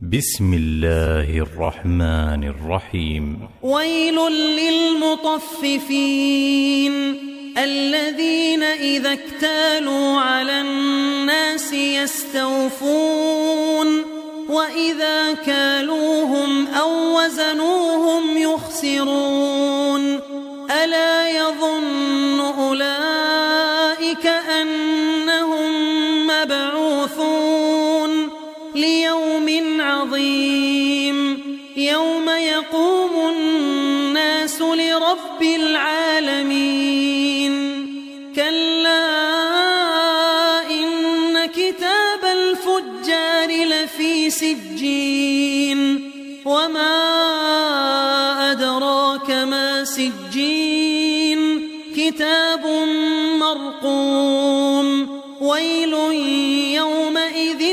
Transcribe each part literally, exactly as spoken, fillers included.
بسم الله الرحمن الرحيم. ويل للمطففين الذين إذا اكتالوا على الناس يستوفون وإذا كالوهم أو وزنوهم يخسرون ألا يظن أولئك أنهم مبعوثون ليوم عظيم يوم يقوم الناس لرب العالمين كلا إن كتاب الفجار لفي سجين وما أدراك ما سجين كتاب مرقوم ويل يومئذ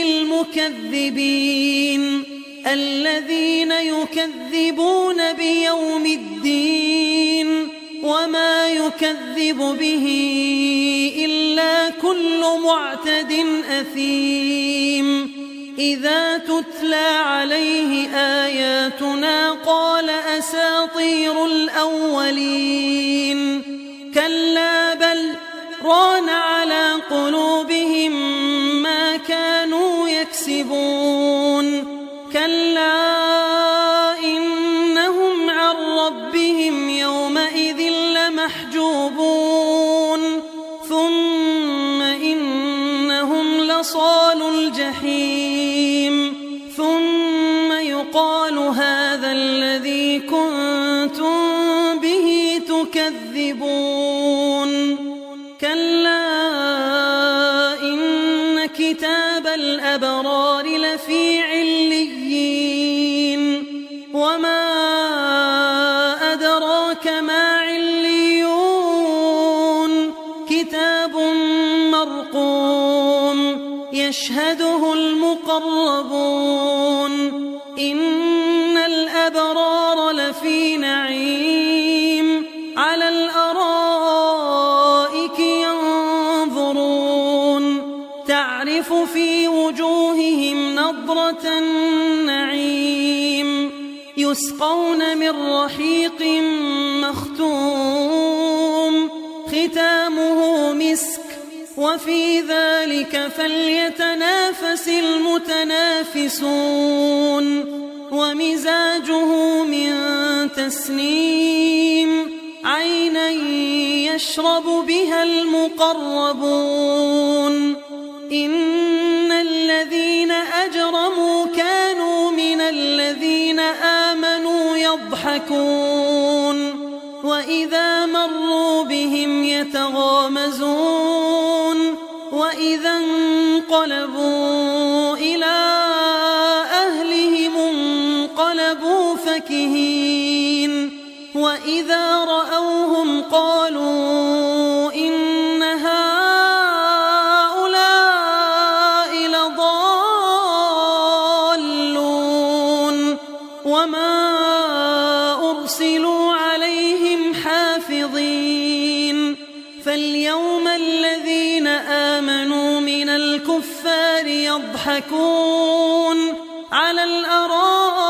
للمكذبين الذين يكذبون بيوم الدين وما يكذب به إلا كل معتد أثيم إذا تتلى عليه آياتنا قال أساطير الأولين كلا بل ران على قلوبهم ما كانوا يكسبون كلا إنهم عن ربهم يومئذ لمحجوبون ثم إنهم لصالو الجحيم ثم يقال هذا الذي كنتم به تكذبون كلا إن كتاب الأبرار لفي عليين وما أدراك ما عليون كتاب مرقوم يشهده المقربون إن الأبرار لفي نعيم على الأرائك ينظرون تعرف في وجوههم نضرة النعيم يسقون من رحيق مختوم ختامه مسك وفي ذلك فليتنافس المتنافسون ومزاجه من تسنيم عينا يشرب بها المقربون إن الذين أجرموا كانوا من الذين آمنوا يضحكون وإذا مروا بهم يتغامزون وإذا انقلبوا إلى أهلهم انقلبوا فكهين وإذا رأوهم قالوا إن هؤلاء لضالون وما أرسلوا عليهم حافظين فاليوم الذين آمنوا من الكفار يضحكون على الأرائك